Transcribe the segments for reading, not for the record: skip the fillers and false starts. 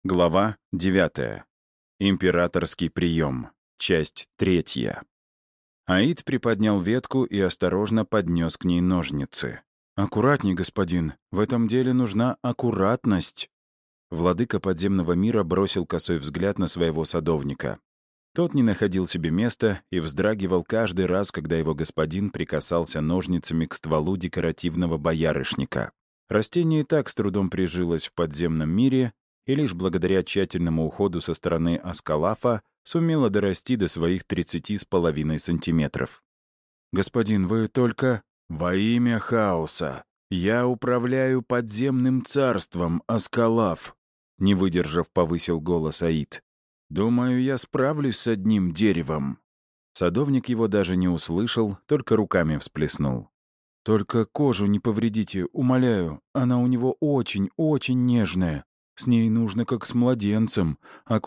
Глава 9. Императорский прием. Часть 3. Аид приподнял ветку и осторожно поднес к ней ножницы. «Аккуратней, господин. В этом деле нужна аккуратность». Владыка подземного мира бросил косой взгляд на своего садовника. Тот не находил себе места и вздрагивал каждый раз, когда его господин прикасался ножницами к стволу декоративного боярышника. Растение и так с трудом прижилось в подземном мире, и лишь благодаря тщательному уходу со стороны Аскалафа сумела дорасти до своих 30,5 сантиметров. «Господин, вы только...» «Во имя хаоса! Я управляю подземным царством, Аскалаф!» Не выдержав, повысил голос Аид. «Думаю, я справлюсь с одним деревом». Садовник его даже не услышал, только руками всплеснул. «Только кожу не повредите, умоляю. Она у него очень-очень нежная. С ней нужно как с младенцем.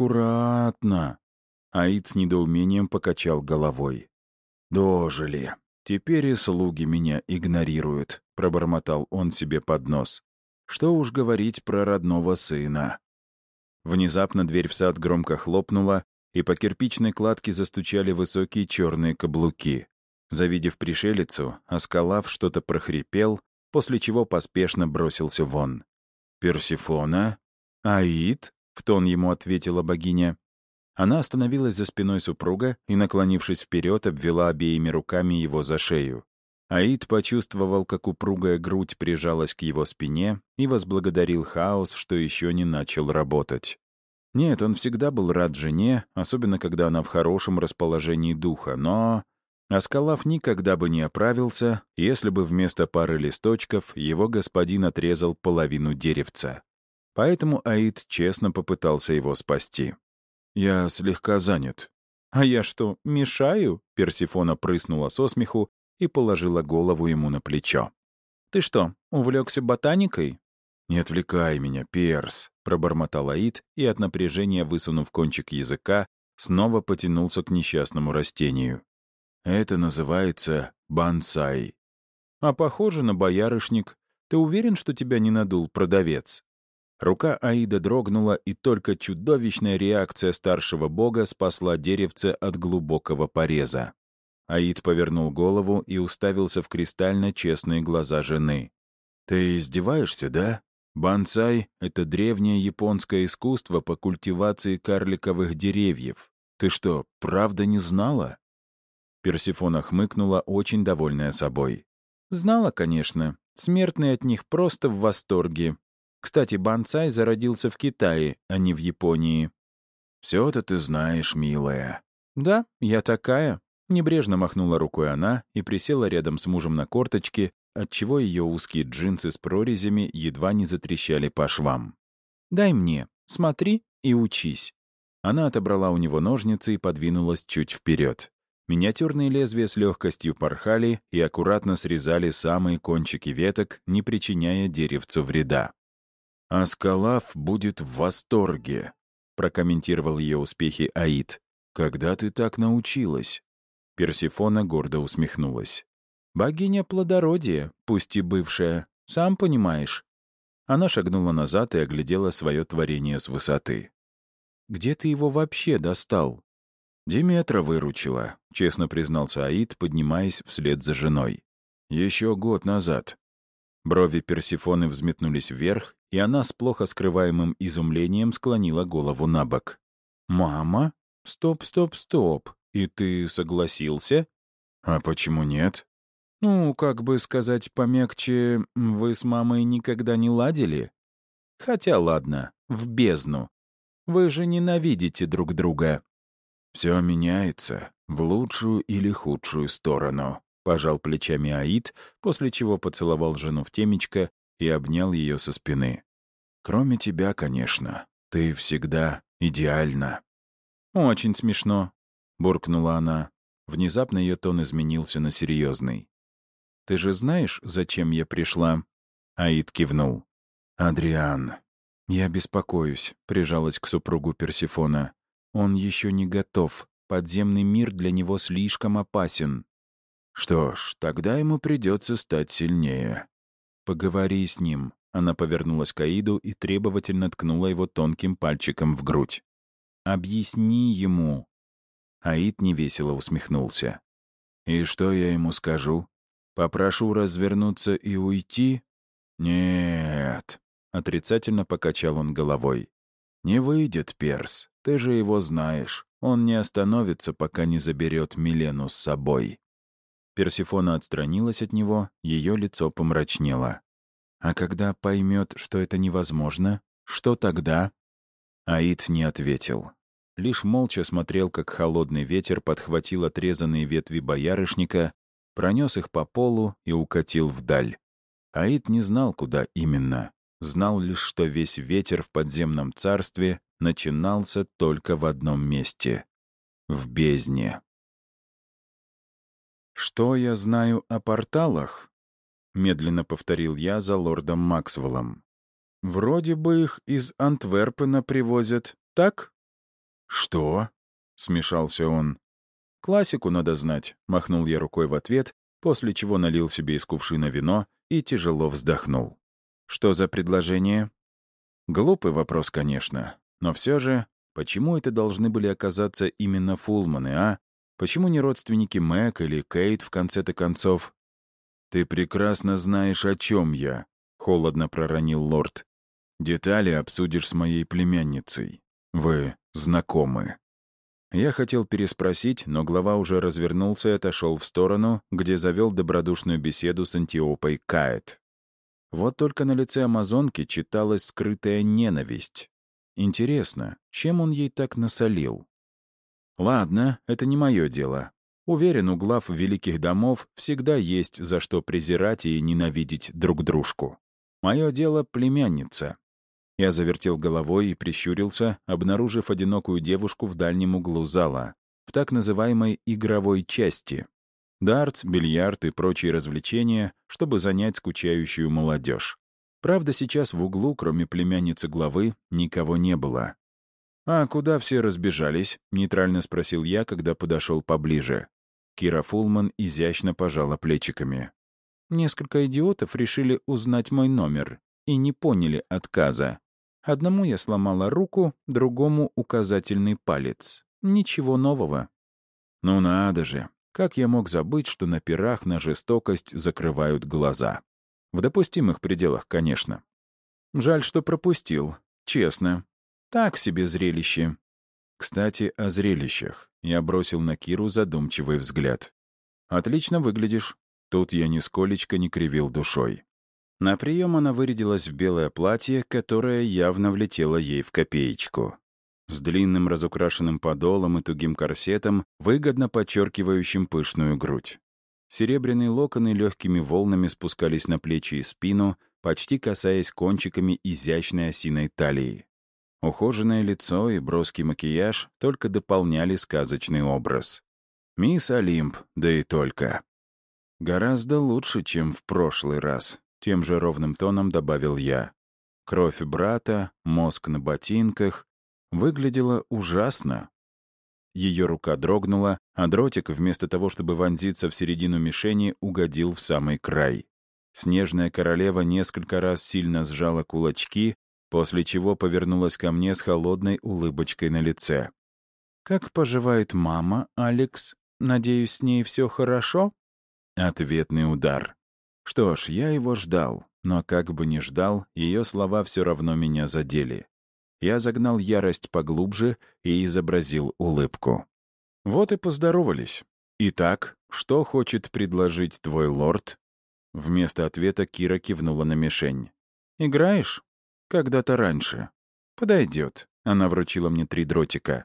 Аккуратно». Аид с недоумением покачал головой. «Дожили. Теперь и слуги меня игнорируют», — пробормотал он себе под нос. «Что уж говорить про родного сына». Внезапно дверь в сад громко хлопнула, и по кирпичной кладке застучали высокие черные каблуки. Завидев пришелицу, Аскалаф что-то прохрипел, после чего поспешно бросился вон. «Персифона? Аид?» — в тон ему ответила богиня. Она остановилась за спиной супруга и, наклонившись вперед, обвела обеими руками его за шею. Аид почувствовал, как упругая грудь прижалась к его спине и возблагодарил хаос, что еще не начал работать. Нет, он всегда был рад жене, особенно когда она в хорошем расположении духа, но... Аскалаф никогда бы не оправился, если бы вместо пары листочков его господин отрезал половину деревца. Поэтому Аид честно попытался его спасти. «Я слегка занят». «А я что, мешаю?» Персифона прыснула со смеху и положила голову ему на плечо. «Ты что, увлекся ботаникой?» «Не отвлекай меня, Перс», — пробормотал Аид и от напряжения, высунув кончик языка, снова потянулся к несчастному растению. «Это называется бонсай». «А похоже на боярышник. Ты уверен, что тебя не надул продавец?» Рука Аида дрогнула, и только чудовищная реакция старшего бога спасла деревце от глубокого пореза. Аид повернул голову и уставился в кристально честные глаза жены. «Ты издеваешься, да? Бонсай — это древнее японское искусство по культивации карликовых деревьев. Ты что, правда не знала?» Персифона хмыкнула, очень довольная собой. «Знала, конечно. Смертные от них просто в восторге. Кстати, бонсай зародился в Китае, а не в Японии». «Все-то ты знаешь, милая». «Да, я такая». Небрежно махнула рукой она и присела рядом с мужем на корточке, отчего ее узкие джинсы с прорезями едва не затрещали по швам. «Дай мне, смотри и учись». Она отобрала у него ножницы и подвинулась чуть вперед. Миниатюрные лезвия с легкостью порхали и аккуратно срезали самые кончики веток, не причиняя деревцу вреда. «Аскалаф будет в восторге», — прокомментировал ее успехи Аид. «Когда ты так научилась?» Персифона гордо усмехнулась. «Богиня плодородия, пусть и бывшая, сам понимаешь». Она шагнула назад и оглядела свое творение с высоты. «Где ты его вообще достал?» «Диметра выручила», — честно признался Аид, поднимаясь вслед за женой. «Еще год назад». Брови Персифоны взметнулись вверх, и она с плохо скрываемым изумлением склонила голову на бок. «Мама? Стоп, стоп, стоп. И ты согласился?» «А почему нет?» «Ну, как бы сказать помягче, вы с мамой никогда не ладили?» «Хотя ладно, в бездну. Вы же ненавидите друг друга». «Все меняется, в лучшую или худшую сторону», — пожал плечами Аид, после чего поцеловал жену в темечко и обнял ее со спины. «Кроме тебя, конечно. Ты всегда идеальна». «Очень смешно», — буркнула она. Внезапно ее тон изменился на серьезный. «Ты же знаешь, зачем я пришла?» Аид кивнул. «Адриан». «Я беспокоюсь», — прижалась к супругу Персифона. «Он еще не готов. Подземный мир для него слишком опасен». «Что ж, тогда ему придется стать сильнее». «Поговори с ним. Она повернулась к Аиду и требовательно ткнула его тонким пальчиком в грудь. «Объясни ему!» Аид невесело усмехнулся. «И что я ему скажу? Попрошу развернуться и уйти?» «Нет», — отрицательно покачал он головой. «Не выйдет, Перс, ты же его знаешь. Он не остановится, пока не заберет Милену с собой». Персифона отстранилась от него, ее лицо помрачнело. «А когда поймет, что это невозможно, что тогда?» Аид не ответил. Лишь молча смотрел, как холодный ветер подхватил отрезанные ветви боярышника, пронес их по полу и укатил вдаль. Аид не знал, куда именно. Знал лишь, что весь ветер в подземном царстве начинался только в одном месте — в бездне. «Что я знаю о порталах?» — медленно повторил я за лордом Максвеллом. «Вроде бы их из Антверпена привозят, так?» «Что?» — смешался он. «Классику надо знать», — махнул я рукой в ответ, после чего налил себе из кувшина вино и тяжело вздохнул. «Что за предложение?» Глупый вопрос, конечно, но все же, почему это должны были оказаться именно Фулманы, а? Почему не родственники Мэг или Кейт в конце-то концов? «Ты прекрасно знаешь, о чем я», — холодно проронил лорд. «Детали обсудишь с моей племянницей. Вы знакомы». Я хотел переспросить, но глава уже развернулся и отошел в сторону, где завел добродушную беседу с Антиопой Каэт. Вот только на лице амазонки читалась скрытая ненависть. Интересно, чем он ей так насолил? Ладно, это не мое дело. Уверен, у глав великих домов всегда есть за что презирать и ненавидеть друг дружку. Мое дело — племянница. Я завертел головой и прищурился, обнаружив одинокую девушку в дальнем углу зала, в так называемой игровой части. Дартс, бильярд и прочие развлечения, чтобы занять скучающую молодежь. Правда, сейчас в углу, кроме племянницы главы, никого не было. «А куда все разбежались?» — нейтрально спросил я, когда подошел поближе. Кира Фулман изящно пожала плечиками. «Несколько идиотов решили узнать мой номер и не поняли отказа. Одному я сломала руку, другому — указательный палец. Ничего нового». «Ну надо же! Как я мог забыть, что на пирах на жестокость закрывают глаза? В допустимых пределах, конечно. Жаль, что пропустил. Честно. Так себе зрелище». Кстати, о зрелищах. Я бросил на Киру задумчивый взгляд. «Отлично выглядишь». Тут я нисколечко не кривил душой. На прием она вырядилась в белое платье, которое явно влетело ей в копеечку. С длинным разукрашенным подолом и тугим корсетом, выгодно подчеркивающим пышную грудь. Серебряные локоны легкими волнами спускались на плечи и спину, почти касаясь кончиками изящной осиной талии. Ухоженное лицо и броский макияж только дополняли сказочный образ. Мисс Олимп, да и только. «Гораздо лучше, чем в прошлый раз», — тем же ровным тоном добавил я. Кровь брата, мозг на ботинках. Выглядело ужасно. Ее рука дрогнула, а дротик, вместо того, чтобы вонзиться в середину мишени, угодил в самый край. Снежная королева несколько раз сильно сжала кулачки, после чего повернулась ко мне с холодной улыбочкой на лице. «Как поживает мама, Алекс? Надеюсь, с ней все хорошо?» Ответный удар. Что ж, я его ждал, но как бы ни ждал, ее слова все равно меня задели. Я загнал ярость поглубже и изобразил улыбку. Вот и поздоровались. «Итак, что хочет предложить твой лорд?» Вместо ответа Кира кивнула на мишень. «Играешь?» «Когда-то раньше». «Подойдет». Она вручила мне 3 дротика.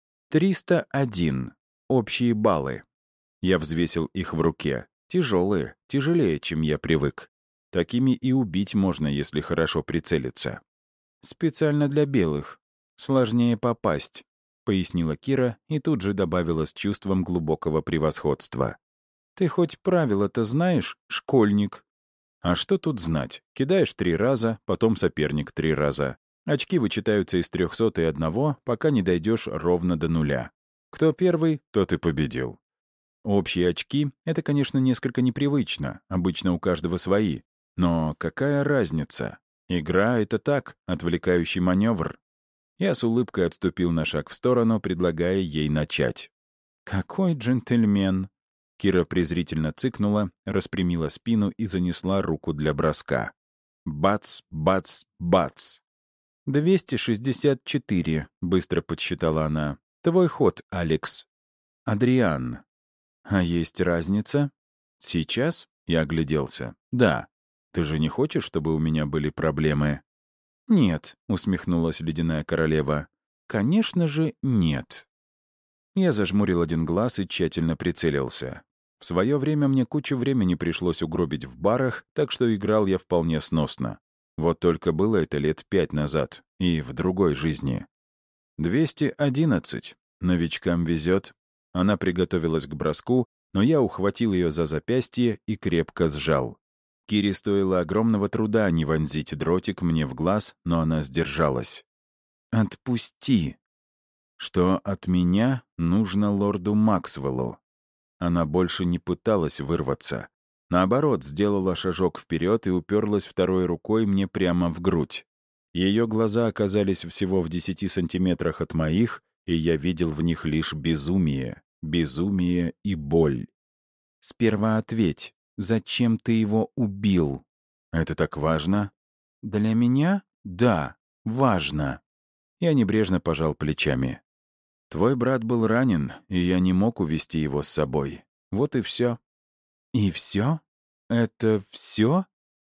301. Общие баллы. Я взвесил их в руке. Тяжелые, тяжелее, чем я привык. Такими и убить можно, если хорошо прицелиться. «Специально для белых. Сложнее попасть», — пояснила Кира и тут же добавила с чувством глубокого превосходства. «Ты хоть правила-то знаешь, школьник?» «А что тут знать? Кидаешь 3 раза, потом соперник 3 раза. Очки вычитаются из 301, пока не дойдешь ровно до 0. Кто первый, тот и победил». Общие очки — это, конечно, несколько непривычно, обычно у каждого свои. Но какая разница? Игра — это так, отвлекающий маневр. Я с улыбкой отступил на шаг в сторону, предлагая ей начать. «Какой джентльмен!» Кира презрительно цыкнула, распрямила спину и занесла руку для броска. Бац, бац, бац. 264, быстро подсчитала она. Твой ход, Алекс. Адриан. А есть разница? Сейчас? Я огляделся. Да. Ты же не хочешь, чтобы у меня были проблемы? Нет, усмехнулась ледяная королева. Конечно же, нет. Я зажмурил один глаз и тщательно прицелился. В свое время мне кучу времени пришлось угробить в барах, так что играл я вполне сносно. Вот только было это лет 5 назад, и в другой жизни. 211. Новичкам везет. Она приготовилась к броску, но я ухватил ее за запястье и крепко сжал. Кире стоило огромного труда не вонзить дротик мне в глаз, но она сдержалась. «Отпусти!» Что от меня нужно лорду Максвеллу. Она больше не пыталась вырваться. Наоборот, сделала шажок вперед и уперлась второй рукой мне прямо в грудь. Ее глаза оказались всего в 10 сантиметрах от моих, и я видел в них лишь безумие, безумие и боль. «Сперва ответь, зачем ты его убил?» «Это так важно?» «Для меня? Да, важно». Я небрежно пожал плечами. «Твой брат был ранен, и я не мог увести его с собой. Вот и все». «И все? Это все?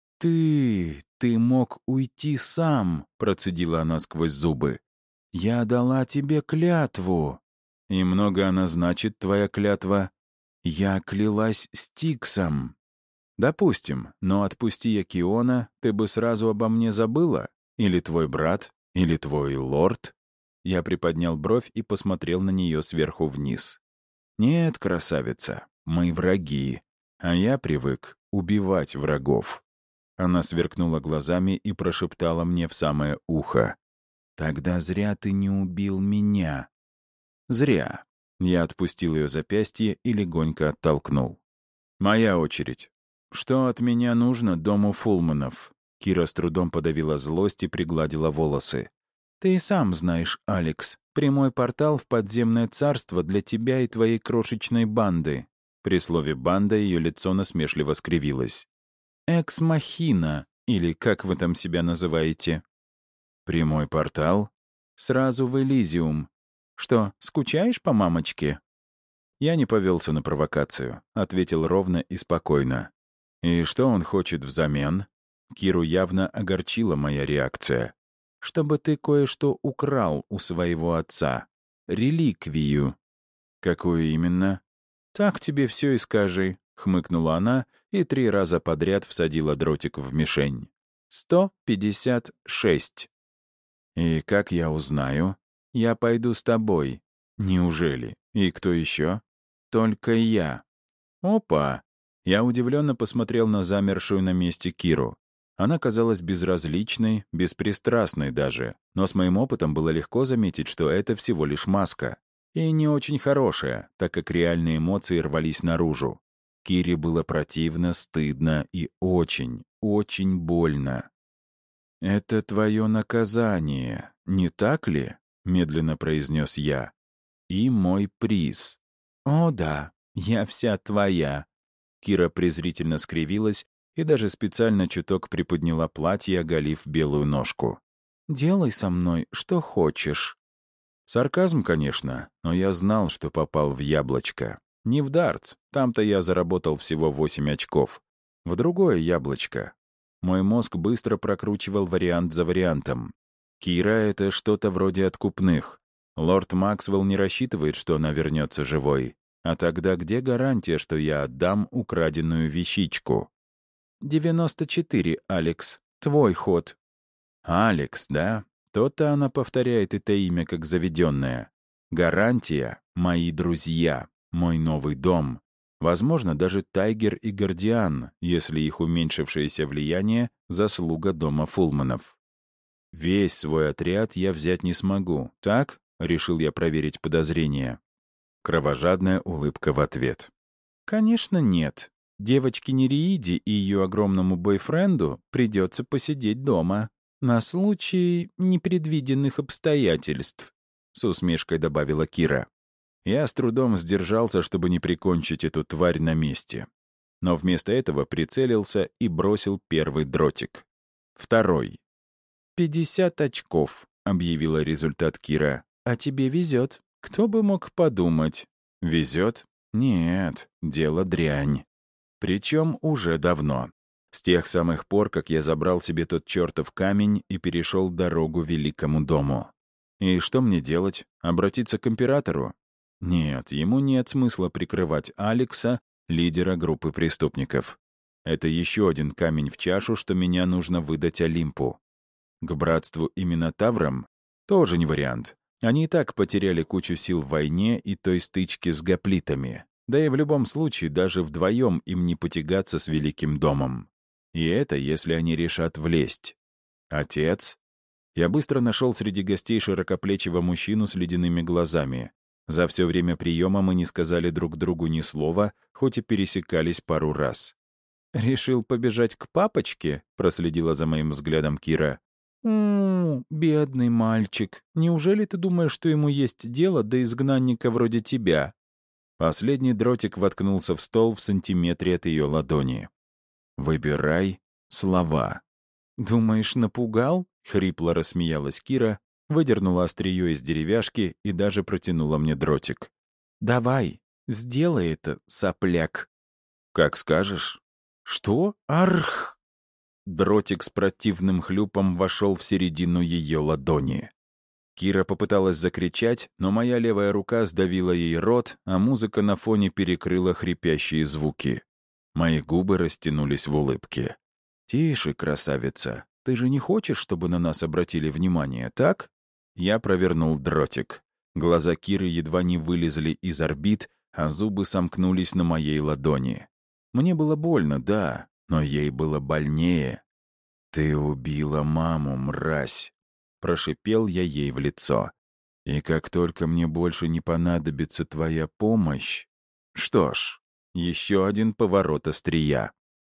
Ты мог уйти сам», — процедила она сквозь зубы. «Я дала тебе клятву». «И много она значит, твоя клятва?» «Я клялась Стиксом». «Допустим, но отпусти я Киона, ты бы сразу обо мне забыла? Или твой брат? Или твой лорд?» Я приподнял бровь и посмотрел на нее сверху вниз. «Нет, красавица, мы враги, а я привык убивать врагов». Она сверкнула глазами и прошептала мне в самое ухо. «Тогда зря ты не убил меня». «Зря». Я отпустил ее запястье и легонько оттолкнул. «Моя очередь. Что от меня нужно дому Фулманов?» Кира с трудом подавила злость и пригладила волосы. «Ты и сам знаешь, Алекс, прямой портал в подземное царство для тебя и твоей крошечной банды». При слове «банда» ее лицо насмешливо скривилось. «Экс-махина, или как вы там себя называете?» «Прямой портал?» «Сразу в Элизиум. Что, скучаешь по мамочке?» Я не повелся на провокацию, ответил ровно и спокойно. «И что он хочет взамен?» Киру явно огорчила моя реакция. «Чтобы ты кое-что украл у своего отца. Реликвию». «Какую именно?» «Так тебе все и скажи», — хмыкнула она и 3 раза подряд всадила дротик в мишень. 156. «И как я узнаю?» «Я пойду с тобой». «Неужели? И кто еще?» «Только я». «Опа!» Я удивленно посмотрел на замершую на месте Киру. Она казалась безразличной, беспристрастной даже, но с моим опытом было легко заметить, что это всего лишь маска. И не очень хорошая, так как реальные эмоции рвались наружу. Кире было противно, стыдно и очень, очень больно. «Это твое наказание, не так ли?» — медленно произнес я. «И мой приз». «О да, я вся твоя». Кира презрительно скривилась и даже специально чуток приподняла платье, оголив белую ножку. «Делай со мной, что хочешь». Сарказм, конечно, но я знал, что попал в яблочко. Не в дартс, там-то я заработал всего 8 очков. В другое яблочко. Мой мозг быстро прокручивал вариант за вариантом. Кира — это что-то вроде откупных. Лорд Максвелл не рассчитывает, что она вернется живой. А тогда где гарантия, что я отдам украденную вещичку? 94, Алекс. Твой ход. Алекс, да? То-то она повторяет это имя как заведенное. Гарантия — мои друзья, мой новый дом. Возможно, даже Тайгер и Гардиан, если их уменьшившееся влияние — заслуга дома Фулманов. Весь свой отряд я взять не смогу, так? Решил я проверить подозрения. Кровожадная улыбка в ответ. «Конечно, нет. Девочке Нереиде и ее огромному бойфренду придется посидеть дома на случай непредвиденных обстоятельств», — с усмешкой добавила Кира. Я с трудом сдержался, чтобы не прикончить эту тварь на месте. Но вместо этого прицелился и бросил первый дротик. Второй. 50 очков», — объявила результат Кира. «А тебе везет. Кто бы мог подумать?» «Везет? Нет, дело дрянь. Причем уже давно. С тех самых пор, как я забрал себе тот чертов камень и перешел дорогу великому дому. И что мне делать? Обратиться к императору? Нет, ему нет смысла прикрывать Алекса, лидера группы преступников. Это еще один камень в чашу, что меня нужно выдать Олимпу. К братству и Минотаврам? Тоже не вариант. Они и так потеряли кучу сил в войне и той стычке с гоплитами. Да и в любом случае, даже вдвоем им не потягаться с Великим домом. И это, если они решат влезть. Отец? Я быстро нашел среди гостей широкоплечего мужчину с ледяными глазами. За все время приема мы не сказали друг другу ни слова, хоть и пересекались пару раз. «Решил побежать к папочке?» — проследила за моим взглядом Кира. Бедный мальчик. Неужели ты думаешь, что ему есть дело до изгнанника вроде тебя?» Последний дротик воткнулся в стол в сантиметре от ее ладони. «Выбирай слова». «Думаешь, напугал?» — хрипло рассмеялась Кира, выдернула острие из деревяшки и даже протянула мне дротик. «Давай, сделай это, сопляк». «Как скажешь». «Что? Арх!» Дротик с противным хлюпом вошел в середину ее ладони. Кира попыталась закричать, но моя левая рука сдавила ей рот, а музыка на фоне перекрыла хрипящие звуки. Мои губы растянулись в улыбке. «Тише, красавица. Ты же не хочешь, чтобы на нас обратили внимание, так?» Я провернул дротик. Глаза Киры едва не вылезли из орбит, а зубы сомкнулись на моей ладони. Мне было больно, да, но ей было больнее. «Ты убила маму, мразь!» — прошипел я ей в лицо. «И как только мне больше не понадобится твоя помощь...» Что ж, еще один поворот острия.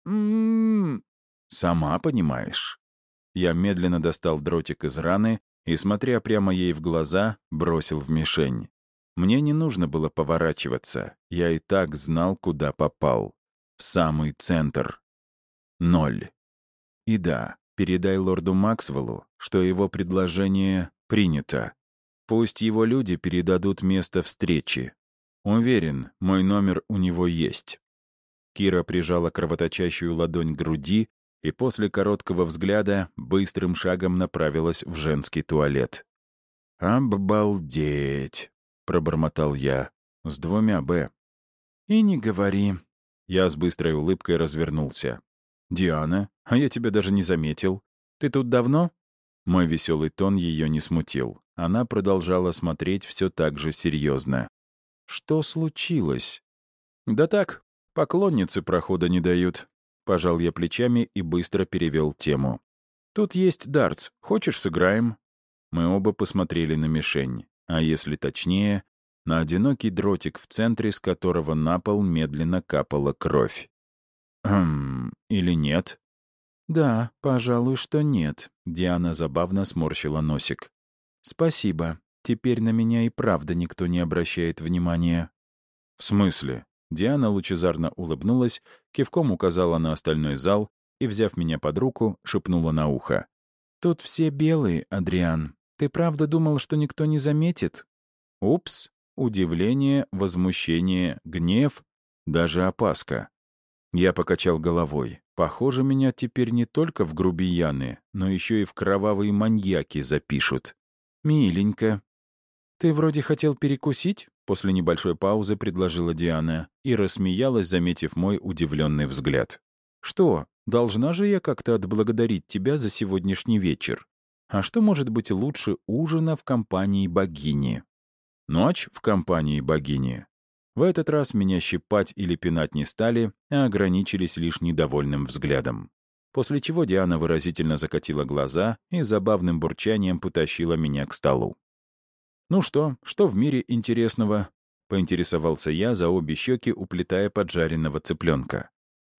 Сама понимаешь. Я медленно достал дротик из раны и, смотря прямо ей в глаза, бросил в мишень. Мне не нужно было поворачиваться. Я и так знал, куда попал. В самый центр. 0. И да, передай лорду Максвеллу, что его предложение принято. Пусть его люди передадут место встречи. Уверен, мой номер у него есть». Кира прижала кровоточащую ладонь к груди и после короткого взгляда быстрым шагом направилась в женский туалет. «Обалдеть!» — пробормотал я. «С 2 «Б». «И не говори». Я с быстрой улыбкой развернулся. «Диана, а я тебя даже не заметил. Ты тут давно?» Мой веселый тон ее не смутил. Она продолжала смотреть все так же серьезно. «Что случилось?» «Да так, поклонницы прохода не дают». Пожал я плечами и быстро перевел тему. «Тут есть дартс. Хочешь, сыграем?» Мы оба посмотрели на мишень, а если точнее, на одинокий дротик в центре, с которого на пол медленно капала кровь. Или нет?» «Да, пожалуй, что нет», — Диана забавно сморщила носик. «Спасибо. Теперь на меня и правда никто не обращает внимания». «В смысле?» Диана лучезарно улыбнулась, кивком указала на остальной зал и, взяв меня под руку, шепнула на ухо. «Тут все белые, Адриан. Ты правда думал, что никто не заметит?» «Упс!» Удивление, возмущение, гнев, даже опаска. Я покачал головой. Похоже, меня теперь не только в грубияны, но еще и в кровавые маньяки запишут. «Миленько». «Ты вроде хотел перекусить?» После небольшой паузы предложила Диана и рассмеялась, заметив мой удивленный взгляд. «Что, должна же я как-то отблагодарить тебя за сегодняшний вечер? А что может быть лучше ужина в компании богини?» Ночь в компании богини. В этот раз меня щипать или пинать не стали, а ограничились лишь недовольным взглядом. После чего Диана выразительно закатила глаза и забавным бурчанием потащила меня к столу. «Ну что в мире интересного?» — поинтересовался я за обе щеки, уплетая поджаренного цыпленка.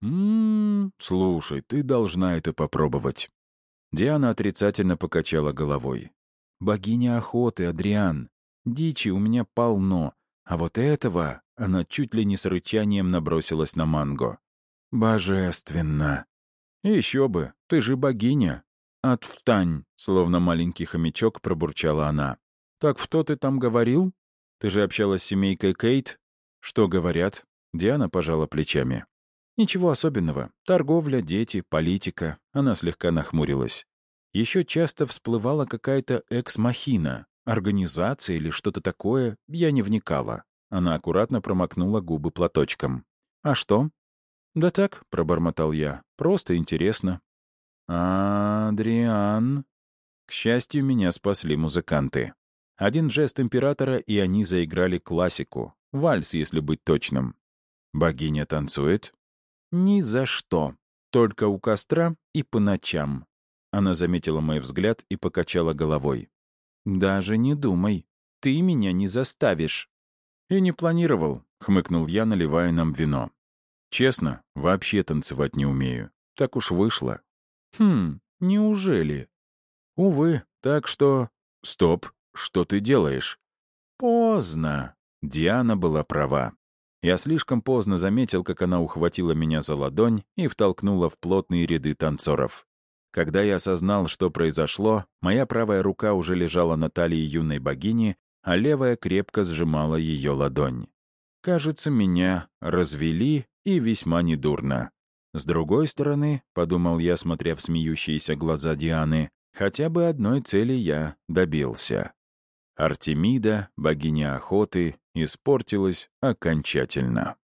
Слушай, ты должна это попробовать». Диана отрицательно покачала головой. «Богиня охоты, Адриан. Дичи у меня полно, а вот этого...» Она чуть ли не с рычанием набросилась на Манго. «Божественно!» «Еще бы, ты же богиня!» «Отвстань!» — словно маленький хомячок пробурчала она. «Так что ты там говорил? Ты же общалась с семейкой Кейт?» «Что говорят?» Диана пожала плечами. «Ничего особенного. Торговля, дети, политика». Она слегка нахмурилась. Еще часто всплывала какая-то экс-махина, организация или что-то такое, я не вникала. Она аккуратно промокнула губы платочком. «А что?» «Да так», — пробормотал я, — «просто интересно». «Адриан...» К счастью, меня спасли музыканты. Один жест императора, и они заиграли классику. Вальс, если быть точным. «Богиня танцует?» «Ни за что. Только у костра и по ночам». Она заметила мой взгляд и покачала головой. «Даже не думай. Ты меня не заставишь». «И не планировал», — хмыкнул я, наливая нам вино. «Честно, вообще танцевать не умею. Так уж вышло». Неужели?» «Увы, так что...» «Стоп, что ты делаешь?» «Поздно». Диана была права. Я слишком поздно заметил, как она ухватила меня за ладонь и втолкнула в плотные ряды танцоров. Когда я осознал, что произошло, моя правая рука уже лежала на талии юной богини, а левая крепко сжимала ее ладонь. Кажется, меня развели и весьма недурно. С другой стороны, — подумал я, смотря в смеющиеся глаза Дианы, — хотя бы одной цели я добился. Артемида, богиня охоты, испортилась окончательно.